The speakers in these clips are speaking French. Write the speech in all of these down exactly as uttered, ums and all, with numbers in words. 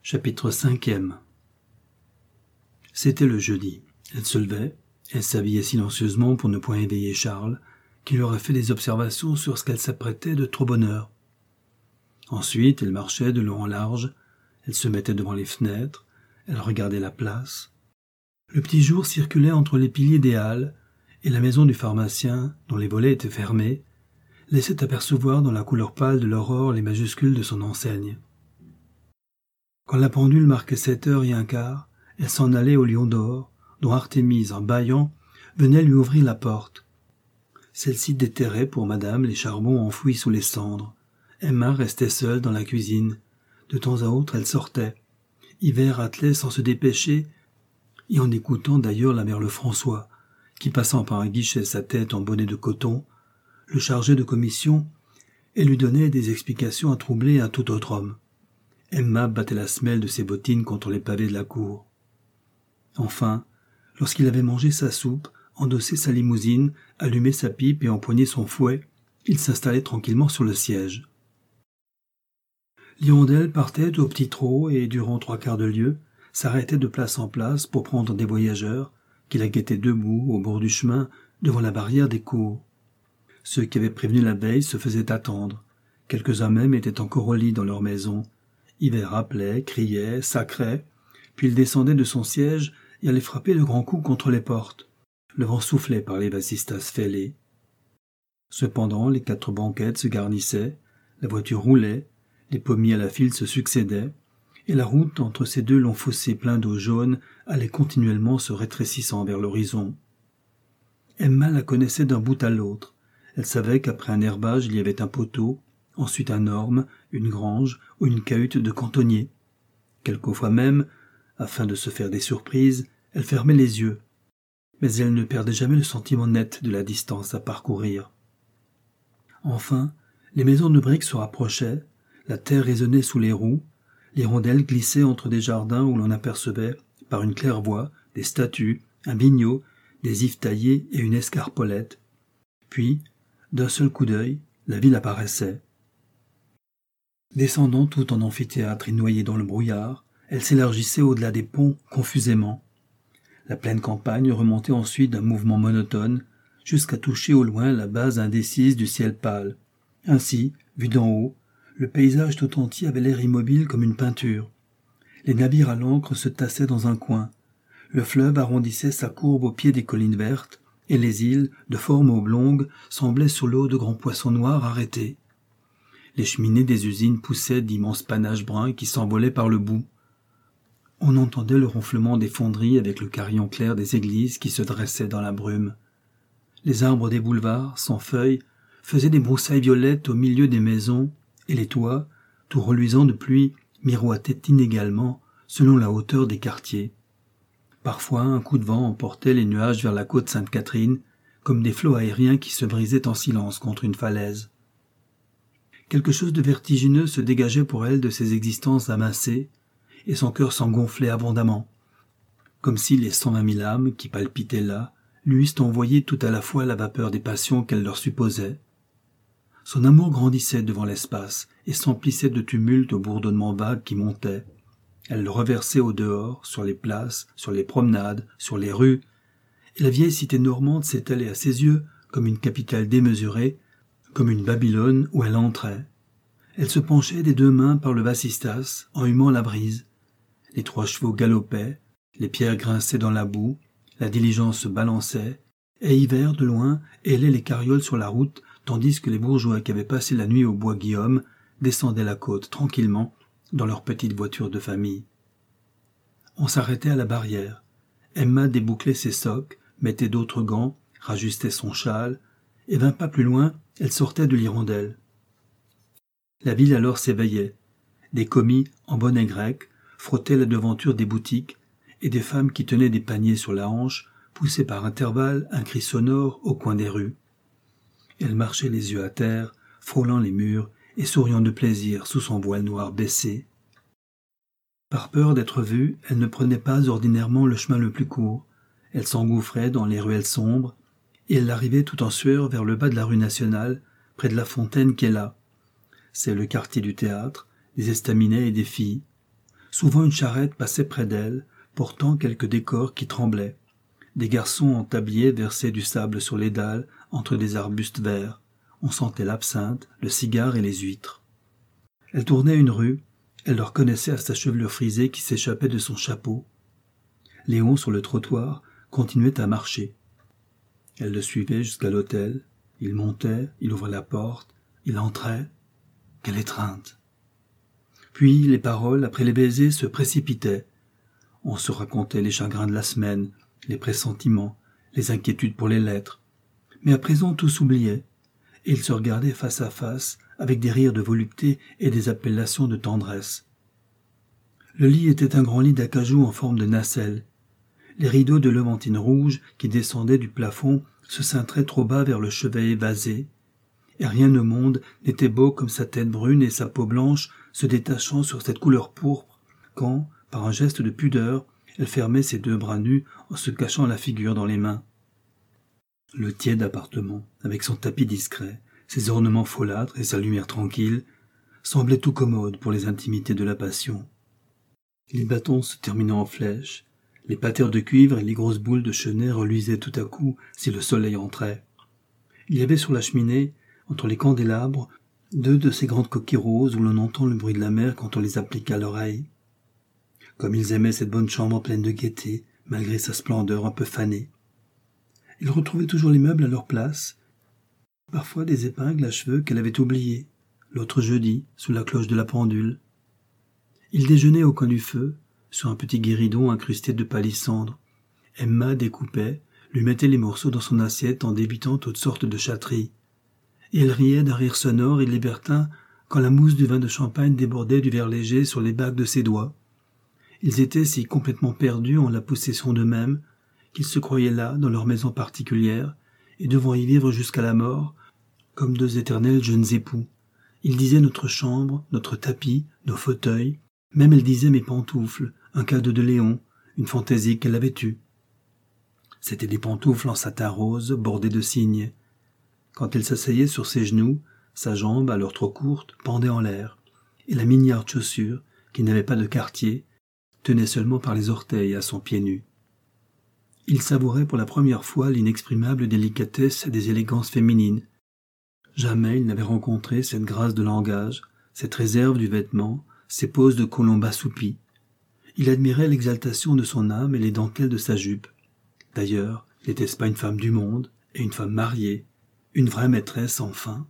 Chapitre cinquième. C'était le jeudi. Elle se levait, elle s'habillait silencieusement pour ne point éveiller Charles, qui lui aurait fait des observations sur ce qu'elle s'apprêtait de trop bonne heure. Ensuite, elle marchait de long en large, elle se mettait devant les fenêtres, elle regardait la place. Le petit jour circulait entre les piliers des halles, et la maison du pharmacien, dont les volets étaient fermés, laissait apercevoir dans la couleur pâle de l'aurore les majuscules de son enseigne. Quand la pendule marquait sept heures et un quart, elle s'en allait au Lion d'or, dont Artémise, en bâillant, venait lui ouvrir la porte. Celle-ci déterrait pour madame les charbons enfouis sous les cendres. Emma restait seule dans la cuisine. De temps à autre, elle sortait. Hivert attelait sans se dépêcher, et en écoutant d'ailleurs la mère Lefrançois, qui, passant par un guichet sa tête en bonnet de coton, le chargeait de commission et lui donnait des explications à troubler un tout autre homme. Emma battait la semelle de ses bottines contre les pavés de la cour. Enfin, lorsqu'il avait mangé sa soupe, endossé sa limousine, allumé sa pipe et empoigné son fouet, il s'installait tranquillement sur le siège. L'hirondelle partait au petit trot et, durant trois quarts de lieue, s'arrêtait de place en place pour prendre des voyageurs qui la guettaient debout au bord du chemin devant la barrière des cours. Ceux qui avaient prévenu la veille se faisaient attendre. Quelques-uns même étaient encore au lit dans leur maison. Hivert appelait, criait, sacrait, puis il descendait de son siège et allait frapper de grands coups contre les portes. Le vent soufflait par les vasistas fêlés. Cependant, les quatre banquettes se garnissaient, la voiture roulait, les pommiers à la file se succédaient, et la route entre ces deux longs fossés pleins d'eau jaune allait continuellement se rétrécissant vers l'horizon. Emma la connaissait d'un bout à l'autre. Elle savait qu'après un herbage il y avait un poteau, ensuite un orme, une grange ou une cahute de cantonnier. Quelquefois même, afin de se faire des surprises, elle fermait les yeux, mais elle ne perdait jamais le sentiment net de la distance à parcourir. Enfin, les maisons de briques se rapprochaient, la terre résonnait sous les roues, l'hirondelle glissait entre des jardins où l'on apercevait, par une claire-voie, des statues, un bignot, des ifs taillés et une escarpolette. Puis, d'un seul coup d'œil, la ville apparaissait. Descendant tout en amphithéâtre et noyée dans le brouillard, elle s'élargissait au-delà des ponts confusément. La pleine campagne remontait ensuite d'un mouvement monotone, jusqu'à toucher au loin la base indécise du ciel pâle. Ainsi, vu d'en haut, le paysage tout entier avait l'air immobile comme une peinture. Les navires à l'ancre se tassaient dans un coin. Le fleuve arrondissait sa courbe au pied des collines vertes, et les îles, de forme oblongue, semblaient sous l'eau de grands poissons noirs arrêtés. Les cheminées des usines poussaient d'immenses panaches bruns qui s'envolaient par le bout. On entendait le ronflement des fonderies avec le carillon clair des églises qui se dressaient dans la brume. Les arbres des boulevards, sans feuilles, faisaient des broussailles violettes au milieu des maisons, et les toits, tout reluisants de pluie, miroitaient inégalement selon la hauteur des quartiers. Parfois, un coup de vent emportait les nuages vers la côte Sainte-Catherine, comme des flots aériens qui se brisaient en silence contre une falaise. Quelque chose de vertigineux se dégageait pour elle de ces existences amassées, et son cœur s'en gonflait abondamment, comme si les cent vingt mille âmes qui palpitaient là lui eussent envoyé tout à la fois la vapeur des passions qu'elle leur supposait. Son amour grandissait devant l'espace et s'emplissait de tumulte au bourdonnement vague qui montait. Elle le reversait au dehors, sur les places, sur les promenades, sur les rues, et la vieille cité normande s'étalait à ses yeux comme une capitale démesurée, comme une Babylone où elle entrait. Elle se penchait des deux mains par le vasistas, en humant la brise. Les trois chevaux galopaient, les pierres grinçaient dans la boue, la diligence se balançait, et Hivert, de loin, hélait les carrioles sur la route, tandis que les bourgeois qui avaient passé la nuit au bois Guillaume descendaient la côte tranquillement dans leur petite voiture de famille. On s'arrêtait à la barrière. Emma débouclait ses socques, mettait d'autres gants, rajustait son châle, et vingt pas plus loin, elle sortait de l'hirondelle. La ville alors s'éveillait. Des commis, en bonnet grec, frottaient la devanture des boutiques, et des femmes qui tenaient des paniers sur la hanche poussaient par intervalles un cri sonore au coin des rues. Elle marchait les yeux à terre, frôlant les murs et souriant de plaisir sous son voile noir baissé. Par peur d'être vue, elle ne prenait pas ordinairement le chemin le plus court. Elle s'engouffrait dans les ruelles sombres, et elle arrivait tout en sueur vers le bas de la rue nationale, près de la fontaine qui est là. C'est le quartier du théâtre, des estaminets et des filles. Souvent une charrette passait près d'elle, portant quelques décors qui tremblaient. Des garçons en tablier versaient du sable sur les dalles entre des arbustes verts. On sentait l'absinthe, le cigare et les huîtres. Elle tournait une rue, elle le reconnaissait à sa chevelure frisée qui s'échappait de son chapeau. Léon, sur le trottoir, continuait à marcher. Elle le suivait jusqu'à l'hôtel. Il montait, il ouvrait la porte, il entrait. Quelle étreinte! Puis les paroles, après les baisers, se précipitaient. On se racontait les chagrins de la semaine, les pressentiments, les inquiétudes pour les lettres. Mais à présent tout s'oubliait, et ils se regardaient face à face, avec des rires de volupté et des appellations de tendresse. Le lit était un grand lit d'acajou en forme de nacelle. Les rideaux de levantine rouge qui descendaient du plafond se cintraient trop bas vers le chevet évasé, et rien au monde n'était beau comme sa tête brune et sa peau blanche se détachant sur cette couleur pourpre, quand, par un geste de pudeur, elle fermait ses deux bras nus en se cachant la figure dans les mains. Le tiède appartement, avec son tapis discret, ses ornements folâtres et sa lumière tranquille, semblait tout commode pour les intimités de la passion. Les bâtons se terminaient en flèches, les patères de cuivre et les grosses boules de chenets reluisaient tout à coup si le soleil entrait. Il y avait sur la cheminée, entre les candélabres, deux de ces grandes coquilles roses où l'on entend le bruit de la mer quand on les applique à l'oreille. Comme ils aimaient cette bonne chambre pleine de gaieté, malgré sa splendeur un peu fanée. Ils retrouvaient toujours les meubles à leur place, parfois des épingles à cheveux qu'elle avait oubliées, l'autre jeudi, sous la cloche de la pendule. Ils déjeunaient au coin du feu, sur un petit guéridon incrusté de palissandre. Emma découpait, lui mettait les morceaux dans son assiette en débitant toutes sortes de chatteries. Et elle riait d'un rire sonore et libertin quand la mousse du vin de champagne débordait du verre léger sur les bagues de ses doigts. Ils étaient si complètement perdus en la possession d'eux-mêmes qu'ils se croyaient là, dans leur maison particulière, et devant y vivre jusqu'à la mort, comme deux éternels jeunes époux. Ils disaient notre chambre, notre tapis, nos fauteuils, même elle disait mes pantoufles, un cadeau de Léon, une fantaisie qu'elle avait eue. C'étaient des pantoufles en satin rose, bordées de cygnes. Quand elle s'asseyait sur ses genoux, sa jambe, alors trop courte, pendait en l'air, et la mignarde chaussure, qui n'avait pas de quartier, tenait seulement par les orteils à son pied nu. Il savourait pour la première fois l'inexprimable délicatesse des élégances féminines. Jamais il n'avait rencontré cette grâce de langage, cette réserve du vêtement, ces poses de colombe assoupie. Il admirait l'exaltation de son âme et les dentelles de sa jupe. D'ailleurs, n'était-ce pas une femme du monde, et une femme mariée, une vraie maîtresse enfin?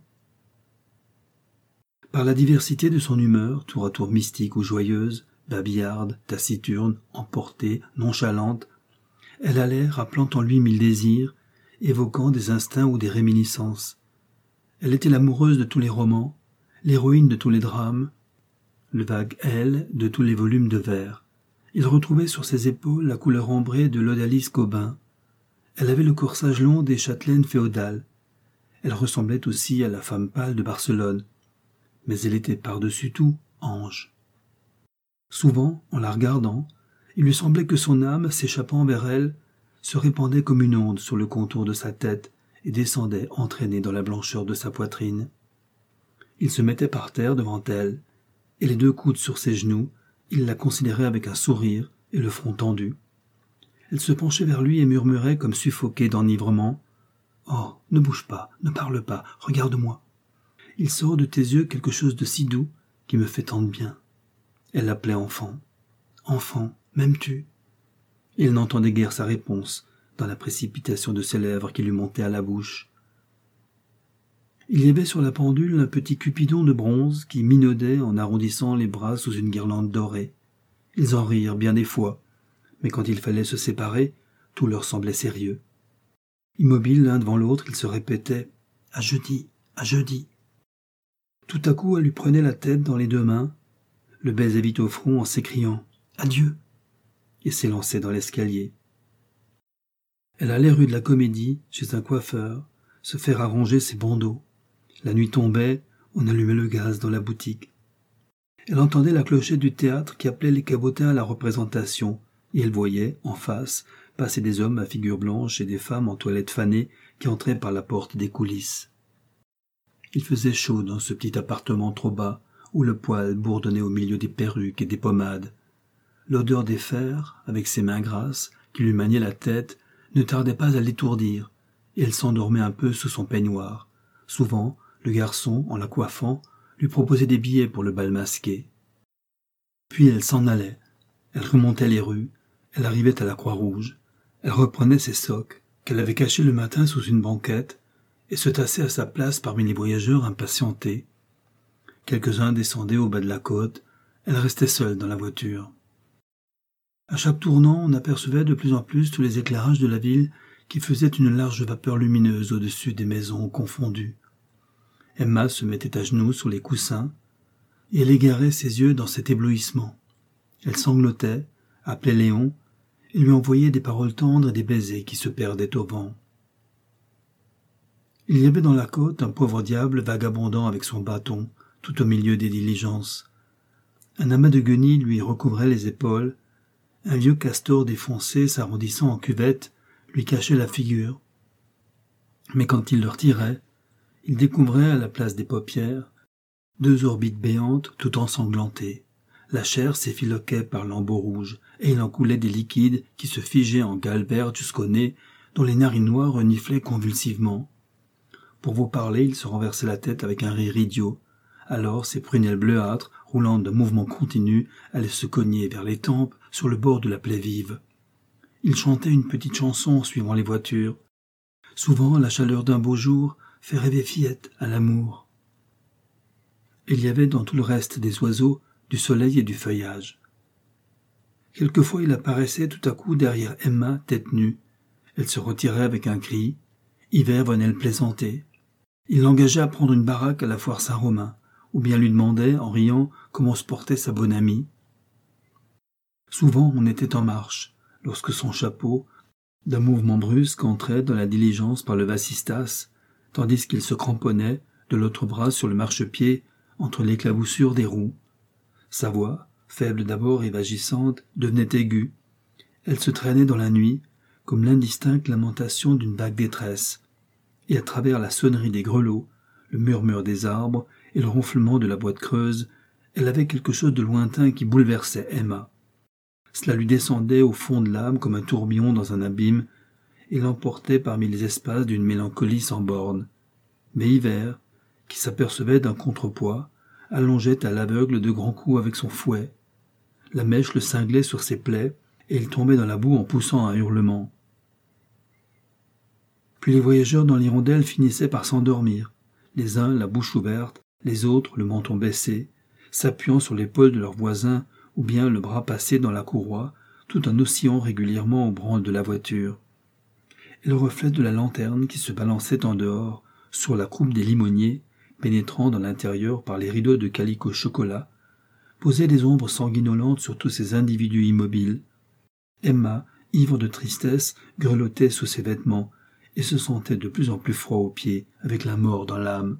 Par la diversité de son humeur, tour à tour mystique ou joyeuse, babillarde, taciturne, emportée, nonchalante, elle allait rappelant en lui mille désirs, évoquant des instincts ou des réminiscences. Elle était l'amoureuse de tous les romans, l'héroïne de tous les drames, le vague elle de tous les volumes de vers. Il retrouvait sur ses épaules la couleur ambrée de l'odalisque au bain. Elle avait le corsage long des châtelaines féodales. Elle ressemblait aussi à la femme pâle de Barcelone, mais elle était par-dessus tout ange. Souvent, en la regardant, il lui semblait que son âme, s'échappant vers elle, se répandait comme une onde sur le contour de sa tête et descendait entraînée dans la blancheur de sa poitrine. Il se mettait par terre devant elle, et les deux coudes sur ses genoux, il la considérait avec un sourire et le front tendu. Elle se penchait vers lui et murmurait comme suffoquée d'enivrement. « Oh, ne bouge pas, ne parle pas, regarde-moi. Il sort de tes yeux quelque chose de si doux qui me fait tant de bien. » Elle l'appelait enfant. « Enfant, m'aimes-tu » Il n'entendait guère sa réponse dans la précipitation de ses lèvres qui lui montaient à la bouche. Il y avait sur la pendule un petit cupidon de bronze qui minaudait en arrondissant les bras sous une guirlande dorée. Ils en rirent bien des fois, mais quand il fallait se séparer, tout leur semblait sérieux. Immobiles l'un devant l'autre, ils se répétaient « À jeudi, à jeudi ». Tout à coup, elle lui prenait la tête dans les deux mains, le baisait vite au front en s'écriant « Adieu !» et s'élançait dans l'escalier. Elle allait rue de la Comédie, chez un coiffeur, se faire arranger ses bandeaux. La nuit tombait, on allumait le gaz dans la boutique. Elle entendait la clochette du théâtre qui appelait les cabotins à la représentation, et elle voyait, en face, passer des hommes à figure blanche et des femmes en toilette fanée qui entraient par la porte des coulisses. Il faisait chaud dans ce petit appartement trop bas, où le poêle bourdonnait au milieu des perruques et des pommades. l'odeur des fers, avec ses mains grasses, qui lui maniaient la tête, ne tardait pas à l'étourdir, et elle s'endormait un peu sous son peignoir. Souvent, le garçon, en la coiffant, lui proposait des billets pour le bal masqué. Puis elle s'en allait. Elle remontait les rues, elle arrivait à la Croix-Rouge, elle reprenait ses socques, qu'elle avait cachés le matin sous une banquette, et se tassait à sa place parmi les voyageurs impatientés. Quelques-uns descendaient au bas de la côte, elle restait seule dans la voiture. À chaque tournant, on apercevait de plus en plus tous les éclairages de la ville qui faisaient une large vapeur lumineuse au-dessus des maisons confondues. Emma se mettait à genoux sur les coussins, et elle égarait ses yeux dans cet éblouissement. Elle sanglotait, appelait Léon, et lui envoyait des paroles tendres et des baisers qui se perdaient au vent. Il y avait dans la côte un pauvre diable vagabondant avec son bâton, tout au milieu des diligences. Un amas de guenilles lui recouvrait les épaules, un vieux castor défoncé s'arrondissant en cuvette lui cachait la figure. Mais quand il le retirait, il découvrait à la place des paupières deux orbites béantes tout ensanglantées. La chair s'effiloquait par lambeaux rouges, et il en coulait des liquides qui se figeaient en gales vertes jusqu'au nez, dont les narines noires reniflaient convulsivement. Pour vous parler, il se renversait la tête avec un rire idiot. Alors ses prunelles bleuâtres, roulant d'un mouvement continu, allaient se cogner vers les tempes sur le bord de la plaie vive. Il chantait une petite chanson en suivant les voitures. Souvent, la chaleur d'un beau jour fait rêver fillette à l'amour. Il y avait dans tout le reste des oiseaux du soleil et du feuillage. Quelquefois il apparaissait tout à coup derrière Emma, tête nue. Elle se retirait avec un cri. Hiver venait le plaisanter. Il l'engageait à prendre une baraque à la foire Saint-Romain, ou bien lui demandait, en riant, comment se portait sa bonne amie. Souvent on était en marche, lorsque son chapeau, d'un mouvement brusque, entrait dans la diligence par le vasistas, tandis qu'il se cramponnait, de l'autre bras sur le marchepied, entre l'éclaboussure des roues. Sa voix, faible d'abord et vagissante, devenait aiguë. Elle se traînait dans la nuit, comme l'indistincte lamentation d'une vague détresse, et à travers la sonnerie des grelots, le murmure des arbres et le ronflement de la boîte creuse, elle avait quelque chose de lointain qui bouleversait Emma. Cela lui descendait au fond de l'âme comme un tourbillon dans un abîme, et l'emportait parmi les espaces d'une mélancolie sans bornes. Mais Hiver, qui s'apercevait d'un contrepoids, allongeait à l'aveugle de grands coups avec son fouet. La mèche le cinglait sur ses plaies, et il tombait dans la boue en poussant un hurlement. Puis les voyageurs dans l'hirondelle finissaient par s'endormir, les uns la bouche ouverte, les autres le menton baissé, s'appuyant sur l'épaule de leurs voisins ou bien le bras passé dans la courroie, tout en oscillant régulièrement au branle de la voiture. Et le reflet de la lanterne qui se balançait en dehors, sur la croupe des limoniers, pénétrant dans l'intérieur par les rideaux de calicot chocolat, posait des ombres sanguinolentes sur tous ces individus immobiles. Emma, ivre de tristesse, grelottait sous ses vêtements et se sentait de plus en plus froid aux pieds, avec la mort dans l'âme.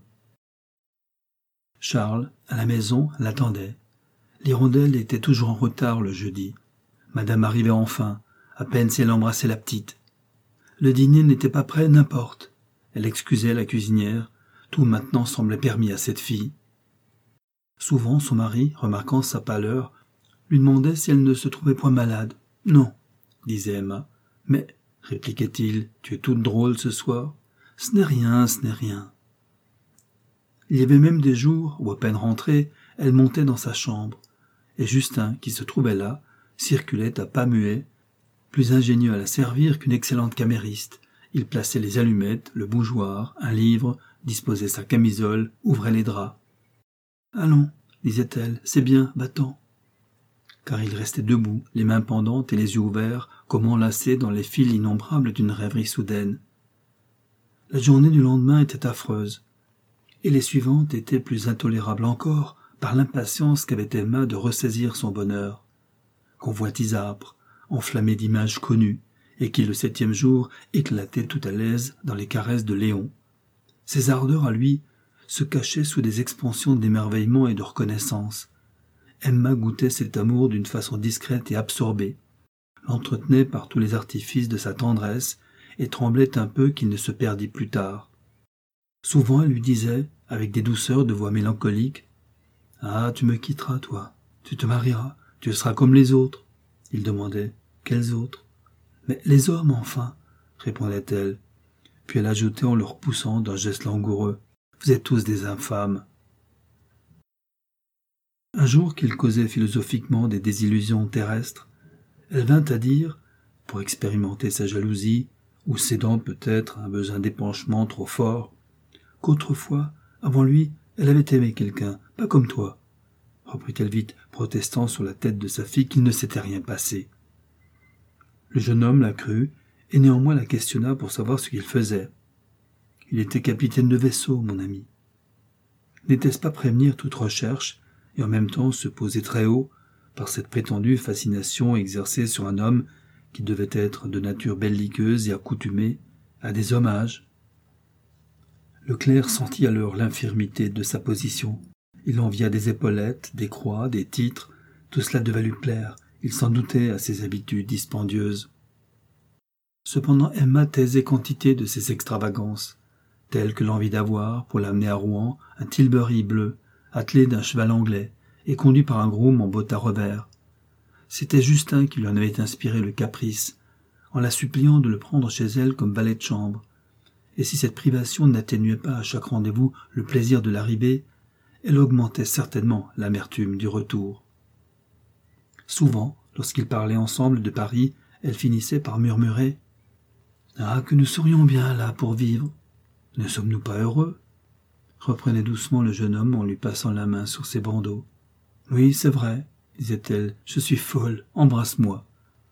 Charles, à la maison, l'attendait. L'hirondelle était toujours en retard le jeudi. Madame arrivait enfin, à peine si elle embrassait la petite. Le dîner n'était pas prêt, n'importe. Elle excusait la cuisinière. Tout maintenant semblait permis à cette fille. Souvent, son mari, remarquant sa pâleur, lui demandait si elle ne se trouvait point malade. « Non, » disait Emma. « Mais, » répliquait-il, « tu es toute drôle ce soir. Ce n'est rien, ce n'est rien. » Il y avait même des jours où, à peine rentrée, elle montait dans sa chambre, et Justin, qui se trouvait là, circulait à pas muets, plus ingénieux à la servir qu'une excellente camériste. Il plaçait les allumettes, le bougeoir, un livre, disposait sa camisole, ouvrait les draps. « Allons, » disait-elle, « c'est bien, va-t'en. » Car il restait debout, les mains pendantes et les yeux ouverts, comme enlacés dans les fils innombrables d'une rêverie soudaine. La journée du lendemain était affreuse, et les suivantes étaient plus intolérables encore par l'impatience qu'avait Emma de ressaisir son bonheur. Convoitise âpre, enflammée d'images connues, et qui le septième jour éclatait tout à l'aise dans les caresses de Léon. Ses ardeurs à lui se cachaient sous des expansions d'émerveillement et de reconnaissance. Emma goûtait cet amour d'une façon discrète et absorbée, l'entretenait par tous les artifices de sa tendresse et tremblait un peu qu'il ne se perdît plus tard. Souvent elle lui disait, avec des douceurs de voix mélancolique, « Ah, tu me quitteras, toi, tu te marieras, tu seras comme les autres. » Il demandait. Quels autres? Mais les hommes, enfin, répondait-elle. Puis elle ajoutait en le repoussant d'un geste langoureux. Vous êtes tous des infâmes. Un jour qu'il causait philosophiquement des désillusions terrestres, elle vint à dire, pour expérimenter sa jalousie, ou cédant peut-être à un besoin d'épanchement trop fort, qu'autrefois, avant lui, elle avait aimé quelqu'un, pas comme toi, reprit-elle vite, protestant sur la tête de sa fille qu'il ne s'était rien passé. Le jeune homme la crut, et néanmoins la questionna pour savoir ce qu'il faisait. Il était capitaine de vaisseau, mon ami. N'était-ce pas prévenir toute recherche, et en même temps se poser très haut, par cette prétendue fascination exercée sur un homme qui devait être de nature belliqueuse et accoutumé à des hommages? Le clerc sentit alors l'infirmité de sa position. Il envia des épaulettes, des croix, des titres. Tout cela devait lui plaire. Il s'en doutait à ses habitudes dispendieuses. Cependant Emma taisait quantité de ses extravagances, telles que l'envie d'avoir, pour l'amener à Rouen, un tilbury bleu, attelé d'un cheval anglais, et conduit par un groom en bottes à revers. C'était Justin qui lui en avait inspiré le caprice, en la suppliant de le prendre chez elle comme valet de chambre. Et si cette privation n'atténuait pas à chaque rendez-vous le plaisir de l'arrivée, elle augmentait certainement l'amertume du retour. Souvent, lorsqu'ils parlaient ensemble de Paris, elle finissait par murmurer « Ah, que nous serions bien là pour vivre. Ne sommes-nous pas heureux ?» reprenait doucement le jeune homme en lui passant la main sur ses bandeaux. « Oui, c'est vrai, disait-elle, je suis folle, embrasse-moi. »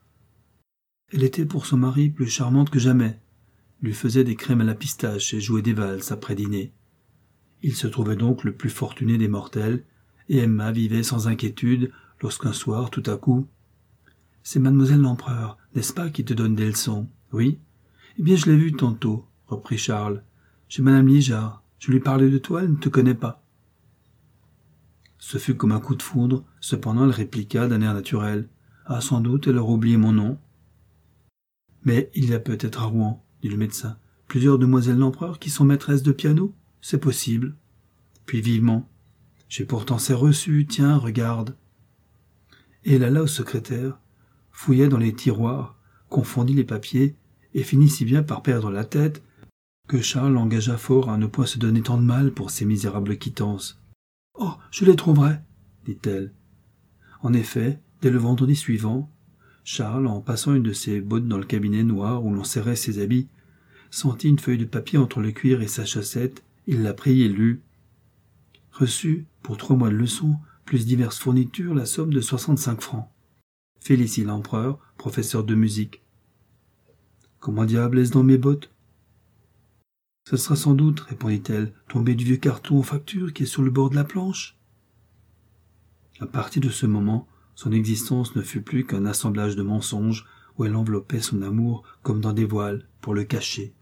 Elle était pour son mari plus charmante que jamais, lui faisait des crèmes à la pistache et jouait des valses après dîner. Il se trouvait donc le plus fortuné des mortels, et Emma vivait sans inquiétude lorsqu'un soir, tout à coup, « C'est mademoiselle l'empereur, n'est-ce pas, qui te donne des leçons? »« Oui. »« Eh bien, je l'ai vue tantôt, » reprit Charles. « Chez madame Lijard. Je lui parlais de toi, elle ne te connaît pas. » Ce fut comme un coup de foudre, cependant elle répliqua d'un air naturel. « Ah, sans doute, elle aura oublié mon nom. »« Mais il y a peut-être à Rouen, dit le médecin, plusieurs demoiselles l'empereur qui sont maîtresses de piano. C'est possible. » Puis vivement. « J'ai pourtant ses reçus, tiens, regarde. » Et elle alla au secrétaire, fouilla dans les tiroirs, confondit les papiers, et finit si bien par perdre la tête que Charles l'engagea fort à ne point se donner tant de mal pour ces misérables quittances. « Oh, je les trouverai, dit-elle. En effet, dès le vendredi suivant, Charles, en passant une de ses bottes dans le cabinet noir où l'on serrait ses habits, sentit une feuille de papier entre le cuir et sa chaussette. Il la prit et lut. « Reçu, pour trois mois de leçons, plus diverses fournitures, la somme de soixante-cinq francs. Félicie l'empereur, professeur de musique. » « Comment diable est-ce dans mes bottes ? » « Ce sera sans doute, répondit-elle, tombé du vieux carton aux factures qui est sur le bord de la planche. » À partir de ce moment, son existence ne fut plus qu'un assemblage de mensonges où elle enveloppait son amour comme dans des voiles pour le cacher.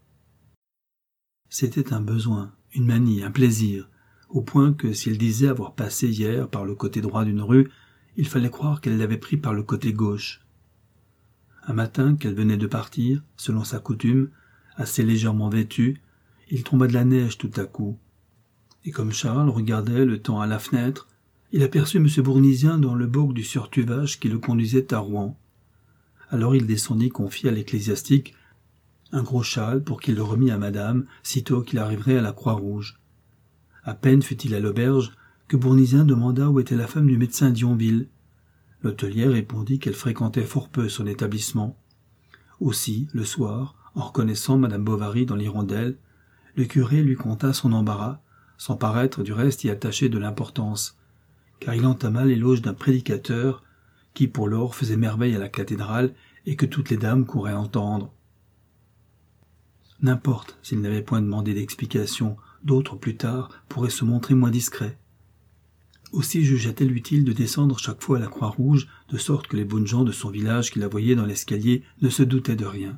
C'était un besoin, une manie, un plaisir, au point que s'il disait avoir passé hier par le côté droit d'une rue, il fallait croire qu'elle l'avait pris par le côté gauche. Un matin qu'elle venait de partir, selon sa coutume, assez légèrement vêtue, il tomba de la neige tout à coup. Et comme Charles regardait le temps à la fenêtre, il aperçut M. Bournisien dans le boc du sieur Tuvache qui le conduisait à Rouen. Alors il descendit confier à l'ecclésiastique un gros châle pour qu'il le remît à madame, sitôt qu'il arriverait à la Croix-Rouge. À peine fut-il à l'auberge que Bournisien demanda où était la femme du médecin d'Yonville. L'hôtelière répondit qu'elle fréquentait fort peu son établissement. Aussi, le soir, en reconnaissant madame Bovary dans l'hirondelle, le curé lui conta son embarras, sans paraître du reste y attacher de l'importance, car il entama l'éloge d'un prédicateur qui pour lors faisait merveille à la cathédrale et que toutes les dames couraient entendre. N'importe s'il n'avait point demandé d'explication, d'autres plus tard pourraient se montrer moins discrets. Aussi jugea-t-elle utile de descendre chaque fois à la Croix-Rouge, de sorte que les bonnes gens de son village qui la voyaient dans l'escalier ne se doutaient de rien.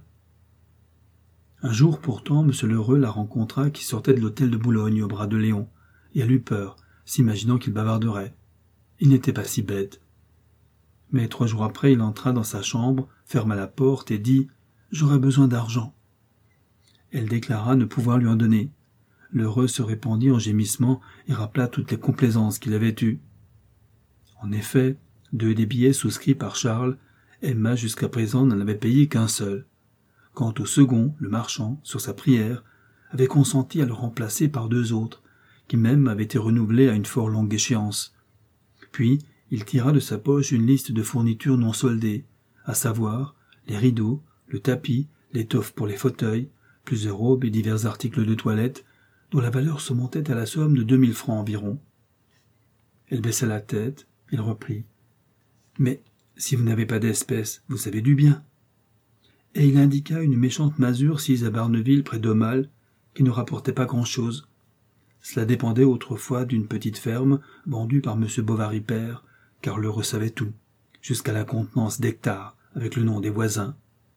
Un jour pourtant, M. Lheureux la rencontra qui sortait de l'hôtel de Boulogne au bras de Léon, et elle eut peur, s'imaginant qu'il bavarderait. Il n'était pas si bête. Mais trois jours après, il entra dans sa chambre, ferma la porte et dit « J'aurais besoin d'argent ». Elle déclara ne pouvoir lui en donner. Lheureux se répandit en gémissements et rappela toutes les complaisances qu'il avait eues. En effet, deux des billets souscrits par Charles Emma, jusqu'à présent, n'en avait payé qu'un seul. Quant au second, le marchand, sur sa prière, avait consenti à le remplacer par deux autres, qui même avaient été renouvelés à une fort longue échéance. Puis, il tira de sa poche une liste de fournitures non soldées, à savoir les rideaux, le tapis, l'étoffe pour les fauteuils, plusieurs robes et divers articles de toilette, dont la valeur se montait à la somme de deux mille francs environ. Elle baissa la tête, il reprit. « Mais si vous n'avez pas d'espèces, vous avez du bien. » Et il indiqua une méchante masure sise à Barneville près d'Aumale, qui ne rapportait pas grand-chose. Cela dépendait autrefois d'une petite ferme vendue par M. Bovary père, car l'heureux savait tout, jusqu'à la contenance d'hectares, avec le nom des voisins.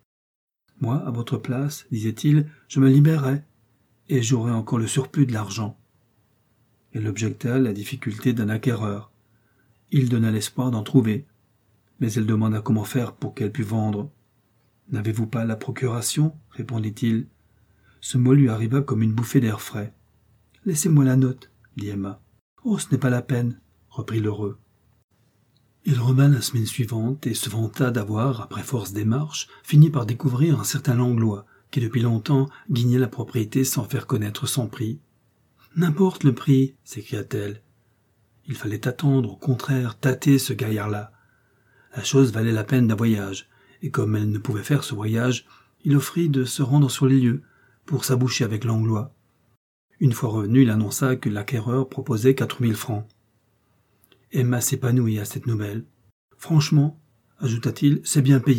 « Moi, à votre place, disait-il, je me libérais, et j'aurais encore le surplus de l'argent. » Elle objecta la difficulté d'un acquéreur. Il donna l'espoir d'en trouver, mais elle demanda comment faire pour qu'elle pût vendre. « N'avez-vous pas la procuration ?» répondit-il. Ce mot lui arriva comme une bouffée d'air frais. « Laissez-moi la note, » dit Emma. « Oh, ce n'est pas la peine, » reprit l'heureux. Il revint la semaine suivante et se vanta d'avoir, après force démarches, fini par découvrir un certain Langlois, qui depuis longtemps guignait la propriété sans faire connaître son prix. « N'importe le prix, » s'écria-t-elle. Il fallait attendre, au contraire, tâter ce gaillard-là. La chose valait la peine d'un voyage, et comme elle ne pouvait faire ce voyage, il offrit de se rendre sur les lieux, pour s'aboucher avec Langlois. Une fois revenu, il annonça que l'acquéreur proposait quatre mille francs. Emma s'épanouit à cette nouvelle. « Franchement, » ajouta-t-il, « c'est bien payé. »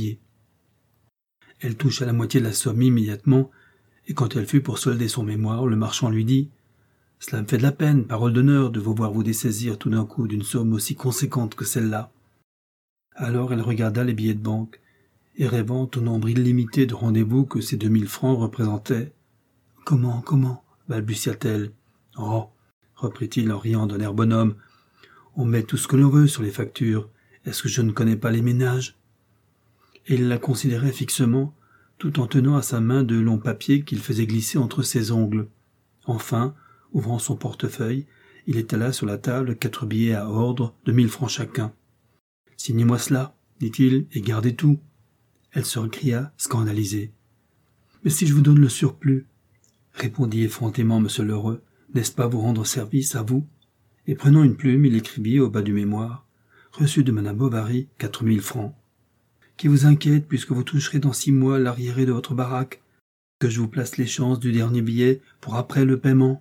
Elle toucha la moitié de la somme immédiatement, et quand elle fut pour solder son mémoire, le marchand lui dit « Cela me fait de la peine, parole d'honneur, de vous voir vous dessaisir tout d'un coup d'une somme aussi conséquente que celle-là. » Alors elle regarda les billets de banque, et rêvant au nombre illimité de rendez-vous que ces deux mille francs représentaient. « Comment, comment ?» balbutia-t-elle. « Oh !» reprit-il en riant d'un air bonhomme. « On met tout ce que l'on veut sur les factures. Est-ce que je ne connais pas les ménages ?» Et il la considérait fixement, tout en tenant à sa main de longs papiers qu'il faisait glisser entre ses ongles. Enfin, ouvrant son portefeuille, il étala sur la table quatre billets à ordre de mille francs chacun. « Signez-moi cela, » dit-il, « et gardez tout. » Elle se recria, scandalisée. « Mais si je vous donne le surplus, » répondit effrontément M. Lheureux, « n'est-ce pas vous rendre service à vous ?» Et prenant une plume, il écrivit au bas du mémoire « Reçu de Madame Bovary, quatre mille francs. » Qui vous inquiète, puisque vous toucherez dans six mois l'arriéré de votre baraque, que je vous place l'échéance du dernier billet pour après le paiement.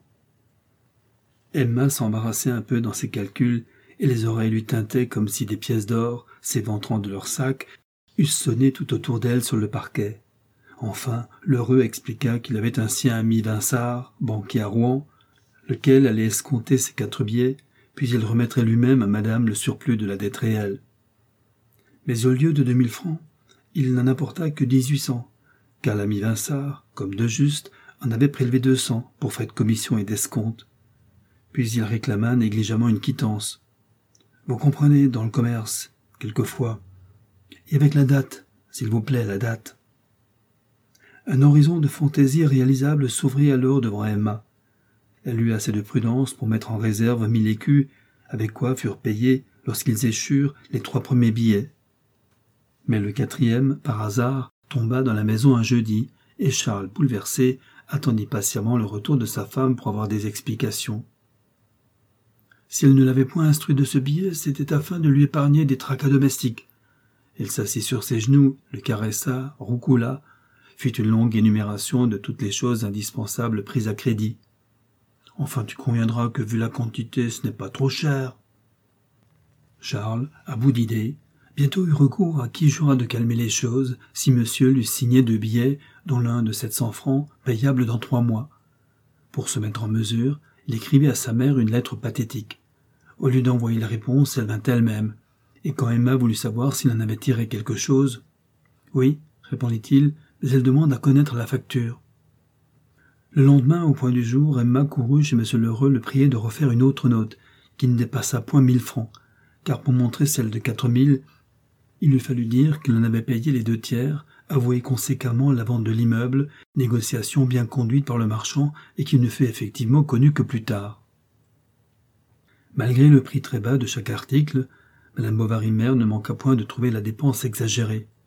Emma s'embarrassait un peu dans ses calculs, et les oreilles lui tintaient comme si des pièces d'or, s'éventrant de leur sac, eussent sonné tout autour d'elle sur le parquet. Enfin, l'heureux expliqua qu'il avait un sien ami Vinsart, banquier à Rouen, lequel allait escompter ses quatre billets, puis il remettrait lui-même à madame le surplus de la dette réelle. Mais au lieu de deux mille francs, il n'en apporta que dix-huit cents, car l'ami Vinsart, comme de juste, en avait prélevé deux cents pour frais de commission et d'escompte. Puis il réclama négligemment une quittance. Vous comprenez, dans le commerce, quelquefois. Et avec la date, s'il vous plaît, la date. Un horizon de fantaisie réalisable s'ouvrit alors devant Emma. Elle eut assez de prudence pour mettre en réserve mille écus, avec quoi furent payés, lorsqu'ils échurent, les trois premiers billets. Mais le quatrième, par hasard, tomba dans la maison un jeudi, et Charles, bouleversé, attendit patiemment le retour de sa femme pour avoir des explications. Si elle ne l'avait point instruit de ce billet, c'était afin de lui épargner des tracas domestiques. Elle s'assit sur ses genoux, le caressa, roucoula, fit une longue énumération de toutes les choses indispensables prises à crédit. « Enfin, tu conviendras que, vu la quantité, ce n'est pas trop cher. » Charles, à bout d'idées, bientôt eut recours à qui jura de calmer les choses si monsieur lui signait deux billets, dont l'un de sept cents francs, payable dans trois mois. Pour se mettre en mesure, il écrivit à sa mère une lettre pathétique. Au lieu d'envoyer la réponse, elle vint elle-même, et quand Emma voulut savoir s'il en avait tiré quelque chose, « Oui, » répondit-il, « mais elle demande à connaître la facture. » Le lendemain, au point du jour, Emma courut chez M. Lheureux le prier de refaire une autre note, qui ne dépassât point mille francs, car pour montrer celle de quatre mille, il lui fallut dire qu'il en avait payé les deux tiers, avoué conséquemment la vente de l'immeuble, négociation bien conduite par le marchand et qui ne fut effectivement connue que plus tard. Malgré le prix très bas de chaque article, Madame Bovary mère ne manqua point de trouver la dépense exagérée.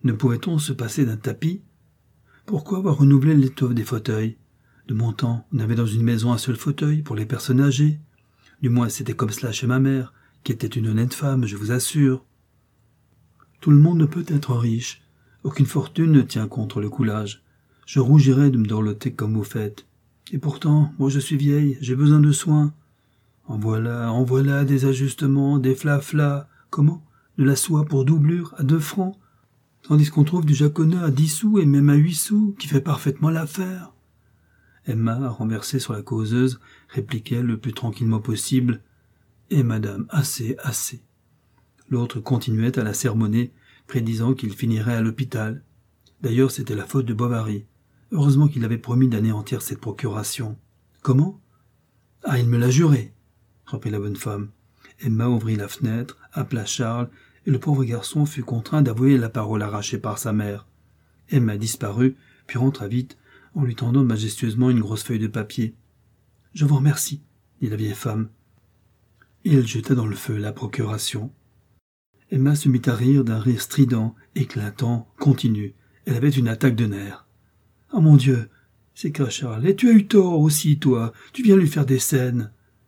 Ne pouvait-on se passer d'un tapis? Pourquoi avoir renouvelé l'étoffe des fauteuils? De mon temps, on avait dans une maison un seul fauteuil pour les personnes âgées. Du moins, c'était comme cela chez ma mère, qui était une honnête femme, je vous assure. Tout le monde ne peut être riche. Aucune fortune ne tient contre le coulage. Je rougirais de me dorloter comme vous faites. Et pourtant, moi je suis vieille, j'ai besoin de soins. En voilà, en voilà des ajustements, des flaflas. Comment? De la soie pour doublure à deux francs, tandis qu'on trouve du jaconas à dix sous et même à huit sous, qui fait parfaitement l'affaire. Emma, renversée sur la causeuse, répliquait le plus tranquillement possible. « Eh, madame, assez, assez. » L'autre continuait à la sermonner, prédisant qu'il finirait à l'hôpital. D'ailleurs, c'était la faute de Bovary. Heureusement qu'il avait promis d'anéantir cette procuration. « Comment ? » ?»« Ah, il me l'a juré, » reprit la bonne femme. Emma ouvrit la fenêtre, appela Charles, et le pauvre garçon fut contraint d'avouer la parole arrachée par sa mère. Emma disparut, puis rentra vite, en lui tendant majestueusement une grosse feuille de papier. « Je vous remercie, » dit la vieille femme. Et elle jeta dans le feu la procuration. Emma se mit à rire d'un rire strident, éclatant, continu. Elle avait une attaque de nerfs. « Oh mon Dieu !» s'écria Charles. « Et tu as eu tort aussi, toi. Tu viens lui faire des scènes. »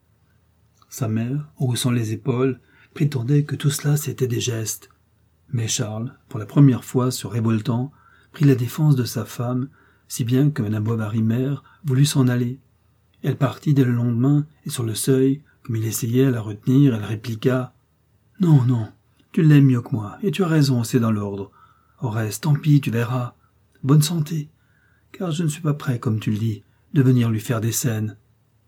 Sa mère, en haussant les épaules, prétendait que tout cela c'était des gestes. Mais Charles, pour la première fois se révoltant, prit la défense de sa femme, si bien que Madame Bovary mère voulut s'en aller. Elle partit dès le lendemain, et sur le seuil, comme il essayait à la retenir, elle répliqua « Non, non, tu l'aimes mieux que moi, et tu as raison, c'est dans l'ordre. Au reste, tant pis, tu verras. Bonne santé, car je ne suis pas prêt, comme tu le dis, de venir lui faire des scènes. »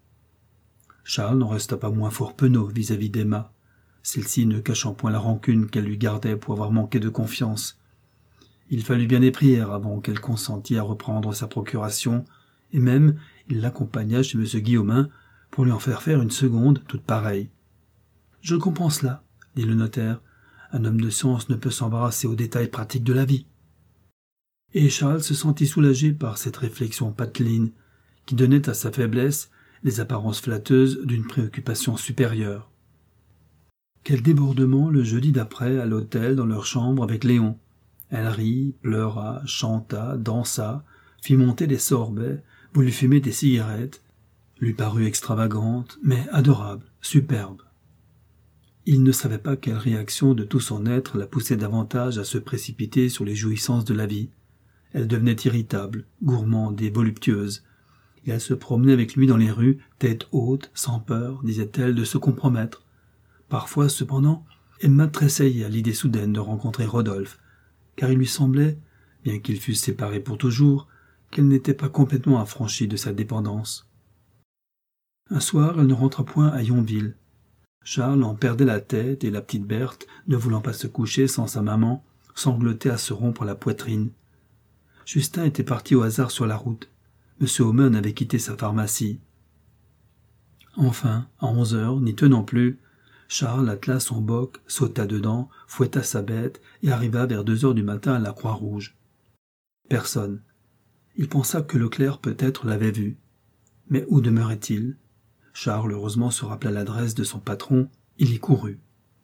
Charles n'en resta pas moins fort penaud vis-à-vis d'Emma, celle-ci ne cachant point la rancune qu'elle lui gardait pour avoir manqué de confiance. Il fallut bien des prières avant qu'elle consentît à reprendre sa procuration, et même il l'accompagna chez M. Guillaumin pour lui en faire faire une seconde toute pareille. « Je comprends cela, » dit le notaire. « Un homme de science ne peut s'embarrasser aux détails pratiques de la vie. » Et Charles se sentit soulagé par cette réflexion pateline, qui donnait à sa faiblesse les apparences flatteuses d'une préoccupation supérieure. Quel débordement le jeudi d'après à l'hôtel dans leur chambre avec Léon. Elle rit, pleura, chanta, dansa, fit monter des sorbets, voulut fumer des cigarettes, lui parut extravagante, mais adorable, superbe. Il ne savait pas quelle réaction de tout son être la poussait davantage à se précipiter sur les jouissances de la vie. Elle devenait irritable, gourmande et voluptueuse, et elle se promenait avec lui dans les rues, tête haute, sans peur, disait-elle, de se compromettre. Parfois, cependant, Emma tressaillait à l'idée soudaine de rencontrer Rodolphe, car il lui semblait, bien qu'ils fussent séparés pour toujours, qu'elle n'était pas complètement affranchie de sa dépendance. Un soir, elle ne rentra point à Yonville. Charles en perdait la tête et la petite Berthe, ne voulant pas se coucher sans sa maman, sanglotait à se rompre la poitrine. Justin était parti au hasard sur la route. Monsieur Omen avait quitté sa pharmacie. Enfin, à onze heures, n'y tenant plus, Charles attela son boc, sauta dedans, fouetta sa bête et arriva vers deux heures du matin à la Croix-Rouge. Personne. Il pensa que Leclerc peut-être l'avait vu. Mais où demeurait-il? Charles heureusement se rappela l'adresse de son patron, il y courut.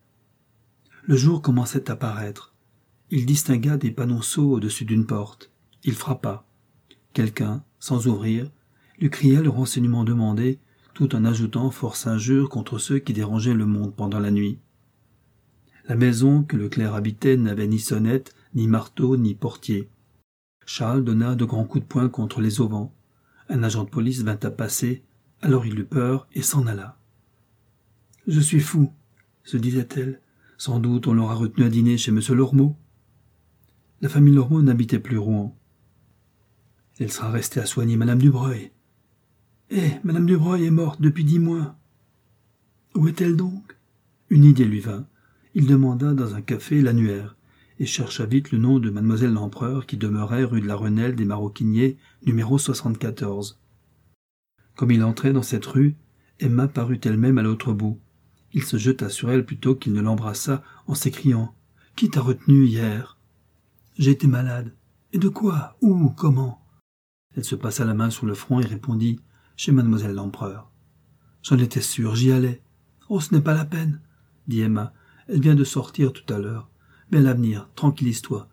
Le jour commençait à paraître. Il distingua des panonceaux au-dessus d'une porte. Il frappa. Quelqu'un, sans ouvrir, lui cria le renseignement demandé, tout en ajoutant force injures contre ceux qui dérangeaient le monde pendant la nuit. La maison que Leclerc habitait n'avait ni sonnette, ni marteau, ni portier. Charles donna de grands coups de poing contre les auvents. Un agent de police vint à passer, alors il eut peur et s'en alla. « Je suis fou, » se disait-elle. « Sans doute on l'aura retenu à dîner chez M. Lormeau. » La famille Lormeau n'habitait plus Rouen. Elle sera restée à soigner Madame Dubreuil. Eh, Madame Dubreuil est morte depuis dix mois. Où est-elle donc? Une idée lui vint. Il demanda dans un café l'annuaire et chercha vite le nom de Mademoiselle Lempereur qui demeurait rue de la Renelle des Maroquiniers, numéro soixante-quatorze. Comme il entrait dans cette rue, Emma parut elle-même à l'autre bout. Il se jeta sur elle plutôt qu'il ne l'embrassa en s'écriant « Qui t'a retenu hier ?»« J'ai été malade. Et de quoi? Où? Comment ?» Elle se passa la main sur le front et répondit « Chez Mademoiselle Lempereur. »« J'en étais sûre, j'y allais. »« Oh, ce n'est pas la peine, » dit Emma. « Elle vient de sortir tout à l'heure. Bel avenir, tranquillise-toi.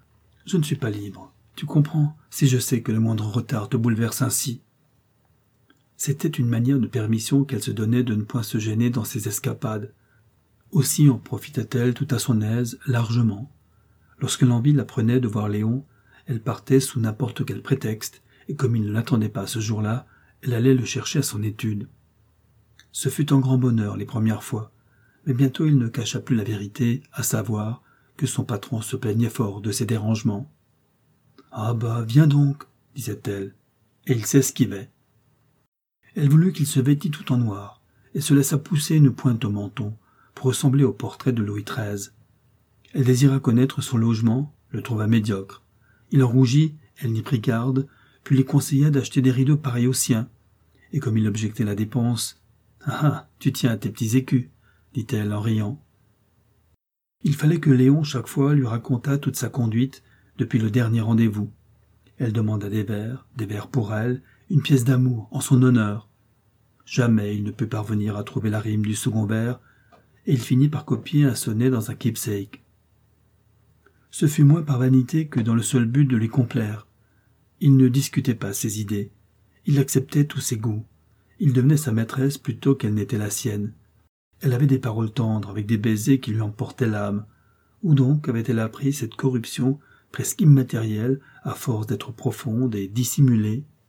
Je ne suis pas libre. Tu comprends, si je sais que le moindre retard te bouleverse ainsi. » C'était une manière de permission qu'elle se donnait de ne point se gêner dans ses escapades. Aussi en profitait-elle tout à son aise, largement. Lorsque l'envie la prenait de voir Léon, elle partait sous n'importe quel prétexte, et comme il ne l'attendait pas ce jour-là, elle allait le chercher à son étude. Ce fut un grand bonheur les premières fois, mais bientôt il ne cacha plus la vérité, à savoir que son patron se plaignait fort de ses dérangements. « Ah bah, viens donc, » disait-elle, et il s'esquivait. Elle voulut qu'il se vêtît tout en noir, et se laissa pousser une pointe au menton, pour ressembler au portrait de Louis treize. Elle désira connaître son logement, le trouva médiocre. Il en rougit, elle n'y prit garde, puis lui conseilla d'acheter des rideaux pareils aux siens. Et comme il objectait la dépense, « Ah ah, tu tiens à tes petits écus », dit-elle en riant. Il fallait que Léon chaque fois lui racontât toute sa conduite depuis le dernier rendez-vous. Elle demanda des vers, des vers pour elle, une pièce d'amour en son honneur. Jamais il ne put parvenir à trouver la rime du second vers, et il finit par copier un sonnet dans un keepsake. Ce fut moins par vanité que dans le seul but de lui complaire. Il ne discutait pas ses idées, il acceptait tous ses goûts, il devenait sa maîtresse plutôt qu'elle n'était la sienne. Elle avait des paroles tendres avec des baisers qui lui emportaient l'âme. Où donc avait-elle appris cette corruption presque immatérielle à force d'être profonde et dissimulée?